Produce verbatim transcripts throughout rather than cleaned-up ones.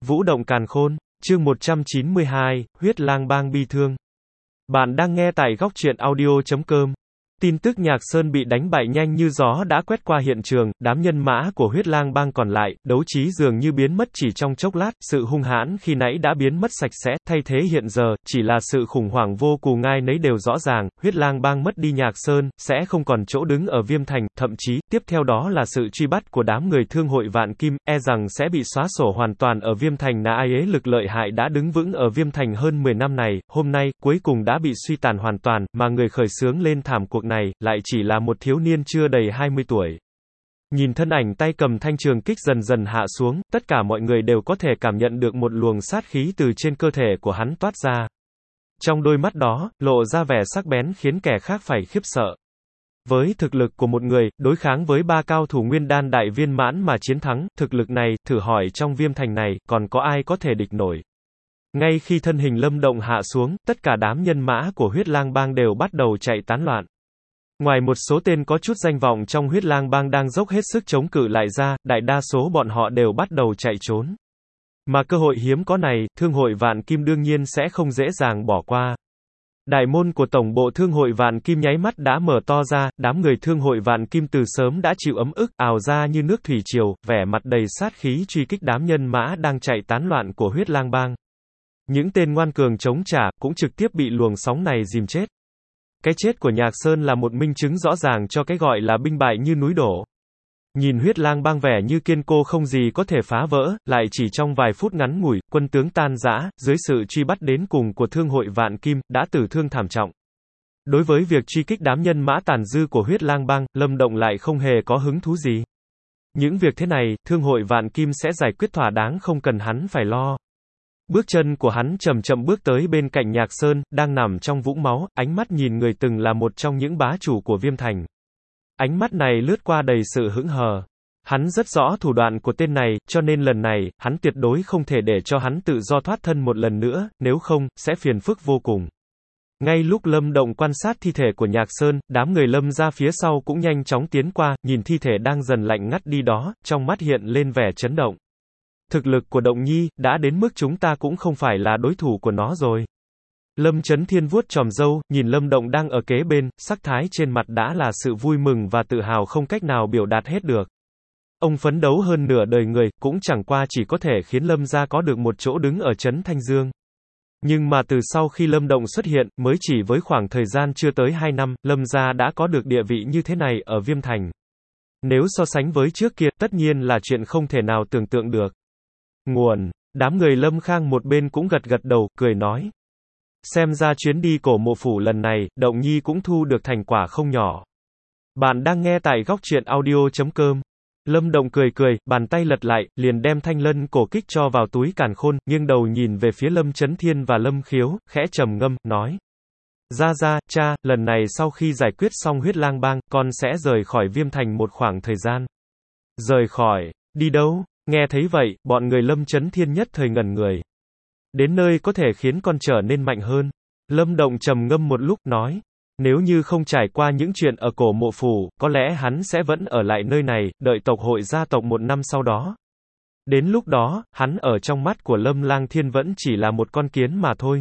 Vũ động càn khôn, chương một trăm chín mươi hai, huyết lang bang bi thương. Bạn đang nghe tại góc truyện audio chấm com. Tin tức Nhạc Sơn bị đánh bại nhanh như gió đã quét qua hiện trường, đám nhân mã của huyết lang bang còn lại, đấu trí dường như biến mất chỉ trong chốc lát, sự hung hãn khi nãy đã biến mất sạch sẽ, thay thế hiện giờ, chỉ là sự khủng hoảng vô cùng ngai nấy đều rõ ràng, huyết lang bang mất đi Nhạc Sơn, sẽ không còn chỗ đứng ở Viêm Thành, thậm chí, tiếp theo đó là sự truy bắt của đám người thương hội Vạn Kim, e rằng sẽ bị xóa sổ hoàn toàn ở Viêm Thành. Nã ai ế lực lợi hại đã đứng vững ở Viêm Thành hơn mười năm này, hôm nay, cuối cùng đã bị suy tàn hoàn toàn, mà người khởi xướng lên thảm cuộc này, lại chỉ là một thiếu niên chưa đầy hai mươi tuổi. Nhìn thân ảnh tay cầm thanh trường kích dần dần hạ xuống, tất cả mọi người đều có thể cảm nhận được một luồng sát khí từ trên cơ thể của hắn toát ra. Trong đôi mắt đó, lộ ra vẻ sắc bén khiến kẻ khác phải khiếp sợ. Với thực lực của một người, đối kháng với ba cao thủ nguyên đan đại viên mãn mà chiến thắng, thực lực này, thử hỏi trong Viêm Thành này, còn có ai có thể địch nổi. Ngay khi thân hình Lâm Động hạ xuống, tất cả đám nhân mã của huyết lang bang đều bắt đầu chạy tán loạn. Ngoài một số tên có chút danh vọng trong huyết lang bang đang dốc hết sức chống cự lại ra, đại đa số bọn họ đều bắt đầu chạy trốn. Mà cơ hội hiếm có này, Thương hội Vạn Kim đương nhiên sẽ không dễ dàng bỏ qua. Đại môn của tổng bộ Thương hội Vạn Kim nháy mắt đã mở to ra, đám người Thương hội Vạn Kim từ sớm đã chịu ấm ức, ào ra như nước thủy triều, vẻ mặt đầy sát khí truy kích đám nhân mã đang chạy tán loạn của huyết lang bang. Những tên ngoan cường chống trả, cũng trực tiếp bị luồng sóng này dìm chết. Cái chết của Nhạc Sơn là một minh chứng rõ ràng cho cái gọi là binh bại như núi đổ. Nhìn huyết lang bang vẻ như kiên cố không gì có thể phá vỡ, lại chỉ trong vài phút ngắn ngủi, quân tướng tan rã, dưới sự truy bắt đến cùng của Thương hội Vạn Kim, đã tử thương thảm trọng. Đối với việc truy kích đám nhân mã tàn dư của huyết lang bang, Lâm Động lại không hề có hứng thú gì. Những việc thế này, Thương hội Vạn Kim sẽ giải quyết thỏa đáng không cần hắn phải lo. Bước chân của hắn chậm chậm bước tới bên cạnh Nhạc Sơn, đang nằm trong vũng máu, ánh mắt nhìn người từng là một trong những bá chủ của Viêm Thành. Ánh mắt này lướt qua đầy sự hững hờ. Hắn rất rõ thủ đoạn của tên này, cho nên lần này, hắn tuyệt đối không thể để cho hắn tự do thoát thân một lần nữa, nếu không, sẽ phiền phức vô cùng. Ngay lúc Lâm Động quan sát thi thể của Nhạc Sơn, đám người Lâm ra phía sau cũng nhanh chóng tiến qua, nhìn thi thể đang dần lạnh ngắt đi đó, trong mắt hiện lên vẻ chấn động. Thực lực của Động Nhi, đã đến mức chúng ta cũng không phải là đối thủ của nó rồi. Lâm Chấn Thiên vuốt chòm râu, nhìn Lâm Động đang ở kế bên, sắc thái trên mặt đã là sự vui mừng và tự hào không cách nào biểu đạt hết được. Ông phấn đấu hơn nửa đời người, cũng chẳng qua chỉ có thể khiến Lâm gia có được một chỗ đứng ở trấn Thanh Dương. Nhưng mà từ sau khi Lâm Động xuất hiện, mới chỉ với khoảng thời gian chưa tới hai năm, Lâm gia đã có được địa vị như thế này ở Viêm Thành. Nếu so sánh với trước kia, tất nhiên là chuyện không thể nào tưởng tượng được. Nguồn, đám người Lâm Khang một bên cũng gật gật đầu, cười nói. Xem ra chuyến đi cổ mộ phủ lần này, Động Nhi cũng thu được thành quả không nhỏ. Bạn đang nghe tại góc truyện audio chấm com. Lâm Động cười cười, bàn tay lật lại, liền đem thanh lân cổ kích cho vào túi càn khôn, nghiêng đầu nhìn về phía Lâm Chấn Thiên và Lâm Khiếu, khẽ trầm ngâm, nói. Ra ra, cha, lần này sau khi giải quyết xong huyết lang bang, con sẽ rời khỏi Viêm Thành một khoảng thời gian. Rời khỏi, đi đâu? Nghe thấy vậy, bọn người Lâm Chấn Thiên nhất thời ngẩn người. Đến nơi có thể khiến con trở nên mạnh hơn. Lâm Động trầm ngâm một lúc, nói. Nếu như không trải qua những chuyện ở cổ mộ phủ, có lẽ hắn sẽ vẫn ở lại nơi này, đợi tộc hội gia tộc một năm sau đó. Đến lúc đó, hắn ở trong mắt của Lâm Lang Thiên vẫn chỉ là một con kiến mà thôi.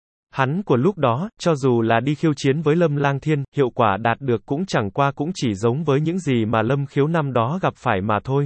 Hắn của lúc đó, cho dù là đi khiêu chiến với Lâm Lang Thiên, hiệu quả đạt được cũng chẳng qua cũng chỉ giống với những gì mà Lâm Khiếu năm đó gặp phải mà thôi.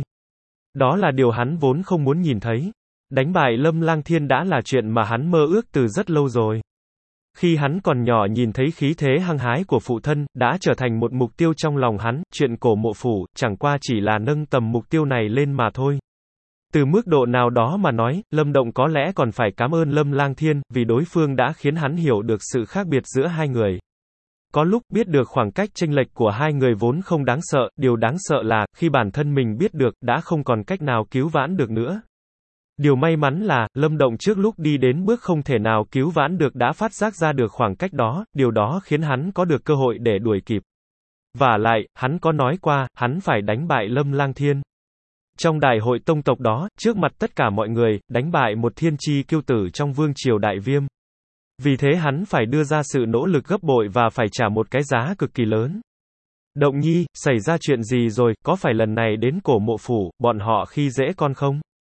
Đó là điều hắn vốn không muốn nhìn thấy. Đánh bại Lâm Lang Thiên đã là chuyện mà hắn mơ ước từ rất lâu rồi. Khi hắn còn nhỏ nhìn thấy khí thế hăng hái của phụ thân, đã trở thành một mục tiêu trong lòng hắn, chuyện cổ mộ phủ, chẳng qua chỉ là nâng tầm mục tiêu này lên mà thôi. Từ mức độ nào đó mà nói, Lâm Động có lẽ còn phải cảm ơn Lâm Lang Thiên, vì đối phương đã khiến hắn hiểu được sự khác biệt giữa hai người. Có lúc biết được khoảng cách chênh lệch của hai người vốn không đáng sợ, điều đáng sợ là, khi bản thân mình biết được, đã không còn cách nào cứu vãn được nữa. Điều may mắn là, Lâm Động trước lúc đi đến bước không thể nào cứu vãn được đã phát giác ra được khoảng cách đó, điều đó khiến hắn có được cơ hội để đuổi kịp. Vả lại, hắn có nói qua, hắn phải đánh bại Lâm Lang Thiên. Trong đại hội tông tộc đó, trước mặt tất cả mọi người, đánh bại một thiên chi kiêu tử trong vương triều Đại Viêm. Vì thế hắn phải đưa ra sự nỗ lực gấp bội và phải trả một cái giá cực kỳ lớn. Động Nhi, xảy ra chuyện gì rồi, có phải lần này đến cổ mộ phủ, bọn họ khi dễ con không?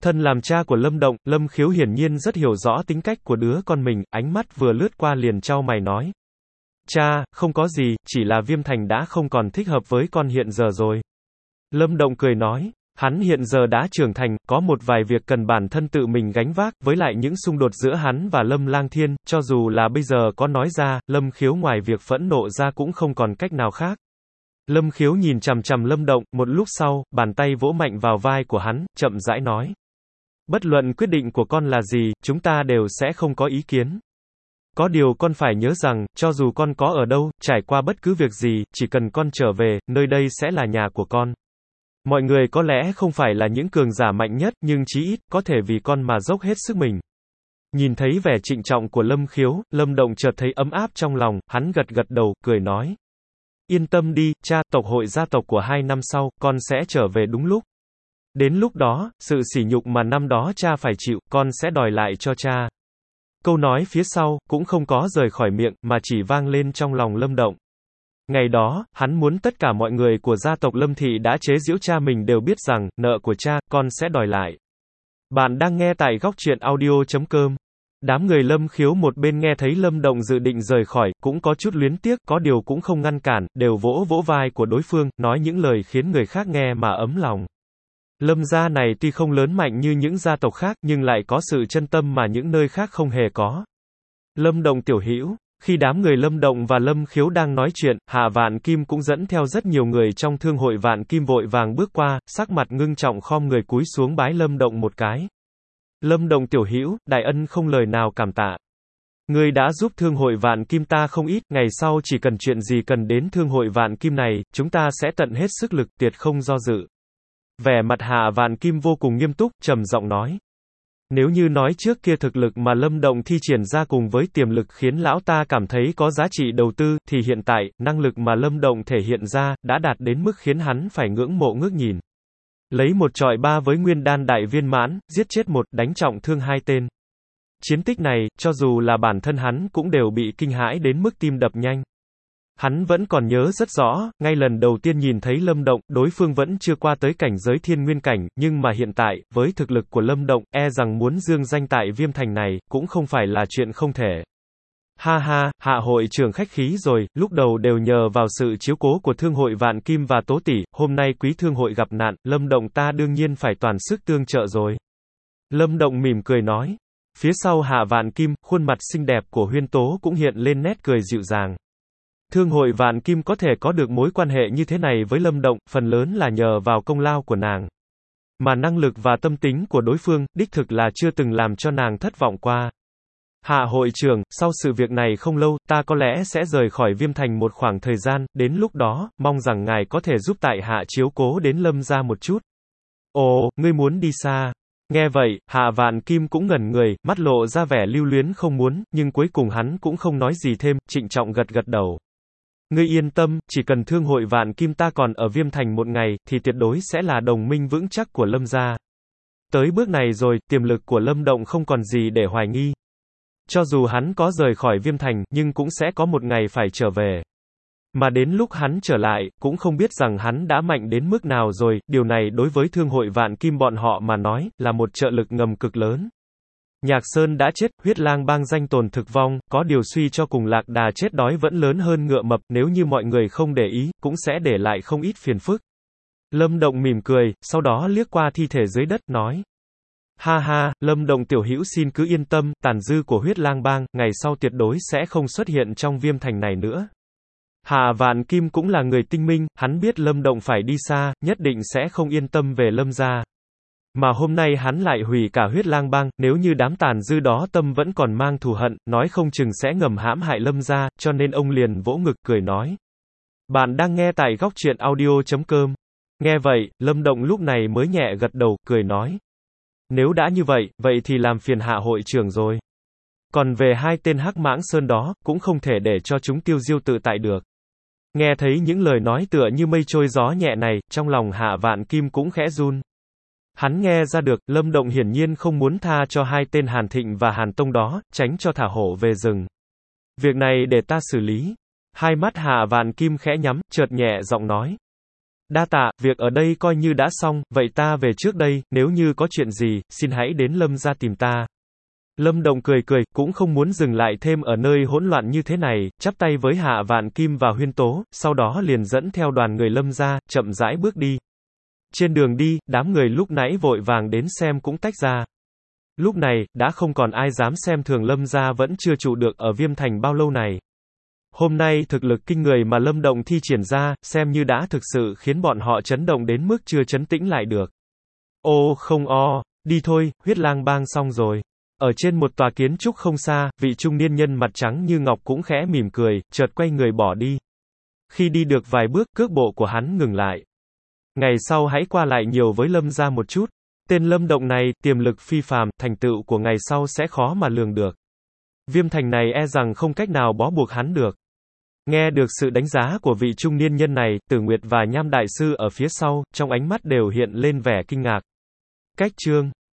Thân làm cha của Lâm Động, Lâm Khiếu hiển nhiên rất hiểu rõ tính cách của đứa con mình, ánh mắt vừa lướt qua liền chau mày nói. Cha, không có gì, chỉ là Viêm Thành đã không còn thích hợp với con hiện giờ rồi. Lâm Động cười nói, hắn hiện giờ đã trưởng thành, có một vài việc cần bản thân tự mình gánh vác, với lại những xung đột giữa hắn và Lâm Lang Thiên, cho dù là bây giờ có nói ra, Lâm Khiếu ngoài việc phẫn nộ ra cũng không còn cách nào khác. Lâm Khiếu nhìn chằm chằm Lâm Động, một lúc sau, bàn tay vỗ mạnh vào vai của hắn, chậm rãi nói. Bất luận quyết định của con là gì, chúng ta đều sẽ không có ý kiến. Có điều con phải nhớ rằng, cho dù con có ở đâu, trải qua bất cứ việc gì, chỉ cần con trở về, nơi đây sẽ là nhà của con. Mọi người có lẽ không phải là những cường giả mạnh nhất, nhưng chí ít, có thể vì con mà dốc hết sức mình. Nhìn thấy vẻ trịnh trọng của Lâm Khiếu, Lâm Động chợt thấy ấm áp trong lòng, hắn gật gật đầu, cười nói. Yên tâm đi, cha, tộc hội gia tộc của hai năm sau, con sẽ trở về đúng lúc. Đến lúc đó, sự sỉ nhục mà năm đó cha phải chịu, con sẽ đòi lại cho cha. Câu nói phía sau, cũng không có rời khỏi miệng, mà chỉ vang lên trong lòng Lâm Động. Ngày đó, hắn muốn tất cả mọi người của gia tộc Lâm Thị đã chế giễu cha mình đều biết rằng, nợ của cha, con sẽ đòi lại. Bạn đang nghe tại góc truyện audio chấm com. Đám người Lâm Khiếu một bên nghe thấy Lâm Động dự định rời khỏi, cũng có chút luyến tiếc, có điều cũng không ngăn cản, đều vỗ vỗ vai của đối phương, nói những lời khiến người khác nghe mà ấm lòng. Lâm gia này tuy không lớn mạnh như những gia tộc khác, nhưng lại có sự chân tâm mà những nơi khác không hề có. Lâm Động tiểu hữu. Khi đám người Lâm Động và Lâm Khiếu đang nói chuyện, Hạ Vạn Kim cũng dẫn theo rất nhiều người trong thương hội Vạn Kim vội vàng bước qua, sắc mặt ngưng trọng khom người cúi xuống bái Lâm Động một cái. Lâm Động tiểu hữu, đại ân không lời nào cảm tạ. Ngươi đã giúp thương hội Vạn Kim ta không ít, ngày sau chỉ cần chuyện gì cần đến thương hội Vạn Kim này, chúng ta sẽ tận hết sức lực, tuyệt không do dự. Vẻ mặt Hạ Vạn Kim vô cùng nghiêm túc, trầm giọng nói. Nếu như nói trước kia thực lực mà Lâm Động thi triển ra cùng với tiềm lực khiến lão ta cảm thấy có giá trị đầu tư, thì hiện tại, năng lực mà Lâm Động thể hiện ra, đã đạt đến mức khiến hắn phải ngưỡng mộ ngước nhìn. Lấy một trọi ba với nguyên đan đại viên mãn, giết chết một, đánh trọng thương hai tên. Chiến tích này, cho dù là bản thân hắn cũng đều bị kinh hãi đến mức tim đập nhanh. Hắn vẫn còn nhớ rất rõ, ngay lần đầu tiên nhìn thấy Lâm Động, đối phương vẫn chưa qua tới cảnh giới thiên nguyên cảnh, nhưng mà hiện tại, với thực lực của Lâm Động, e rằng muốn dương danh tại Viêm Thành này, cũng không phải là chuyện không thể. Ha ha, Hạ hội trưởng khách khí rồi, lúc đầu đều nhờ vào sự chiếu cố của thương hội Vạn Kim và Tố Tỷ, hôm nay quý thương hội gặp nạn, Lâm Động ta đương nhiên phải toàn sức tương trợ rồi. Lâm Động mỉm cười nói. Phía sau Hạ Vạn Kim, khuôn mặt xinh đẹp của Huyên Tố cũng hiện lên nét cười dịu dàng. Thương hội Vạn Kim có thể có được mối quan hệ như thế này với Lâm Động, phần lớn là nhờ vào công lao của nàng. Mà năng lực và tâm tính của đối phương, đích thực là chưa từng làm cho nàng thất vọng qua. Hạ hội trưởng, sau sự việc này không lâu, ta có lẽ sẽ rời khỏi Viêm Thành một khoảng thời gian, đến lúc đó, mong rằng ngài có thể giúp tại hạ chiếu cố đến Lâm gia một chút. Ồ, ngươi muốn đi xa. Nghe vậy, Hạ Vạn Kim cũng ngẩn người, mắt lộ ra vẻ lưu luyến không muốn, nhưng cuối cùng hắn cũng không nói gì thêm, trịnh trọng gật gật đầu. Ngươi yên tâm, chỉ cần thương hội Vạn Kim ta còn ở Viêm Thành một ngày, thì tuyệt đối sẽ là đồng minh vững chắc của Lâm gia. Tới bước này rồi, tiềm lực của Lâm Động không còn gì để hoài nghi. Cho dù hắn có rời khỏi Viêm Thành, nhưng cũng sẽ có một ngày phải trở về. Mà đến lúc hắn trở lại, cũng không biết rằng hắn đã mạnh đến mức nào rồi, điều này đối với thương hội Vạn Kim bọn họ mà nói, là một trợ lực ngầm cực lớn. Nhạc Sơn đã chết, huyết lang bang danh tồn thực vong, có điều suy cho cùng Lạc Đà chết đói vẫn lớn hơn ngựa mập, nếu như mọi người không để ý, cũng sẽ để lại không ít phiền phức. Lâm Động mỉm cười, sau đó liếc qua thi thể dưới đất, nói. Ha ha, Lâm Động tiểu hữu xin cứ yên tâm, tàn dư của huyết lang bang, ngày sau tuyệt đối sẽ không xuất hiện trong Viêm Thành này nữa. Hạ Vạn Kim cũng là người tinh minh, hắn biết Lâm Động phải đi xa, nhất định sẽ không yên tâm về Lâm gia. Mà hôm nay hắn lại hủy cả huyết lang bang, nếu như đám tàn dư đó tâm vẫn còn mang thù hận, nói không chừng sẽ ngầm hãm hại Lâm gia, cho nên ông liền vỗ ngực cười nói. Bạn đang nghe tại góc truyện audio chấm com. Nghe vậy, Lâm Động lúc này mới nhẹ gật đầu, cười nói. Nếu đã như vậy, vậy thì làm phiền Hạ hội trưởng rồi. Còn về hai tên Hắc Mãng Sơn đó, cũng không thể để cho chúng tiêu diêu tự tại được. Nghe thấy những lời nói tựa như mây trôi gió nhẹ này, trong lòng Hạ Vạn Kim cũng khẽ run. Hắn nghe ra được, Lâm Động hiển nhiên không muốn tha cho hai tên Hàn Thịnh và Hàn Tông đó, tránh cho thả hổ về rừng. Việc này để ta xử lý. Hai mắt Hạ Vạn Kim khẽ nhắm, chợt nhẹ giọng nói. Đa tạ, việc ở đây coi như đã xong, vậy ta về trước đây, nếu như có chuyện gì, xin hãy đến Lâm gia tìm ta. Lâm Động cười cười, cũng không muốn dừng lại thêm ở nơi hỗn loạn như thế này, chắp tay với Hạ Vạn Kim và Huyên Tố, sau đó liền dẫn theo đoàn người Lâm gia, chậm rãi bước đi. Trên đường đi, đám người lúc nãy vội vàng đến xem cũng tách ra. Lúc này, đã không còn ai dám xem thường Lâm gia vẫn chưa trụ được ở Viêm Thành bao lâu này. Hôm nay thực lực kinh người mà Lâm Động thi triển ra, xem như đã thực sự khiến bọn họ chấn động đến mức chưa chấn tĩnh lại được. Ô không o, đi thôi, huyết lang bang xong rồi. Ở trên một tòa kiến trúc không xa, vị trung niên nhân mặt trắng như ngọc cũng khẽ mỉm cười, chợt quay người bỏ đi. Khi đi được vài bước, cước bộ của hắn ngừng lại. Ngày sau hãy qua lại nhiều với Lâm gia một chút. Tên Lâm Động này, tiềm lực phi phàm, thành tựu của ngày sau sẽ khó mà lường được. Viêm Thành này e rằng không cách nào bó buộc hắn được. Nghe được sự đánh giá của vị trung niên nhân này, Tử Nguyệt và Nham Đại Sư ở phía sau, trong ánh mắt đều hiện lên vẻ kinh ngạc. Cách chương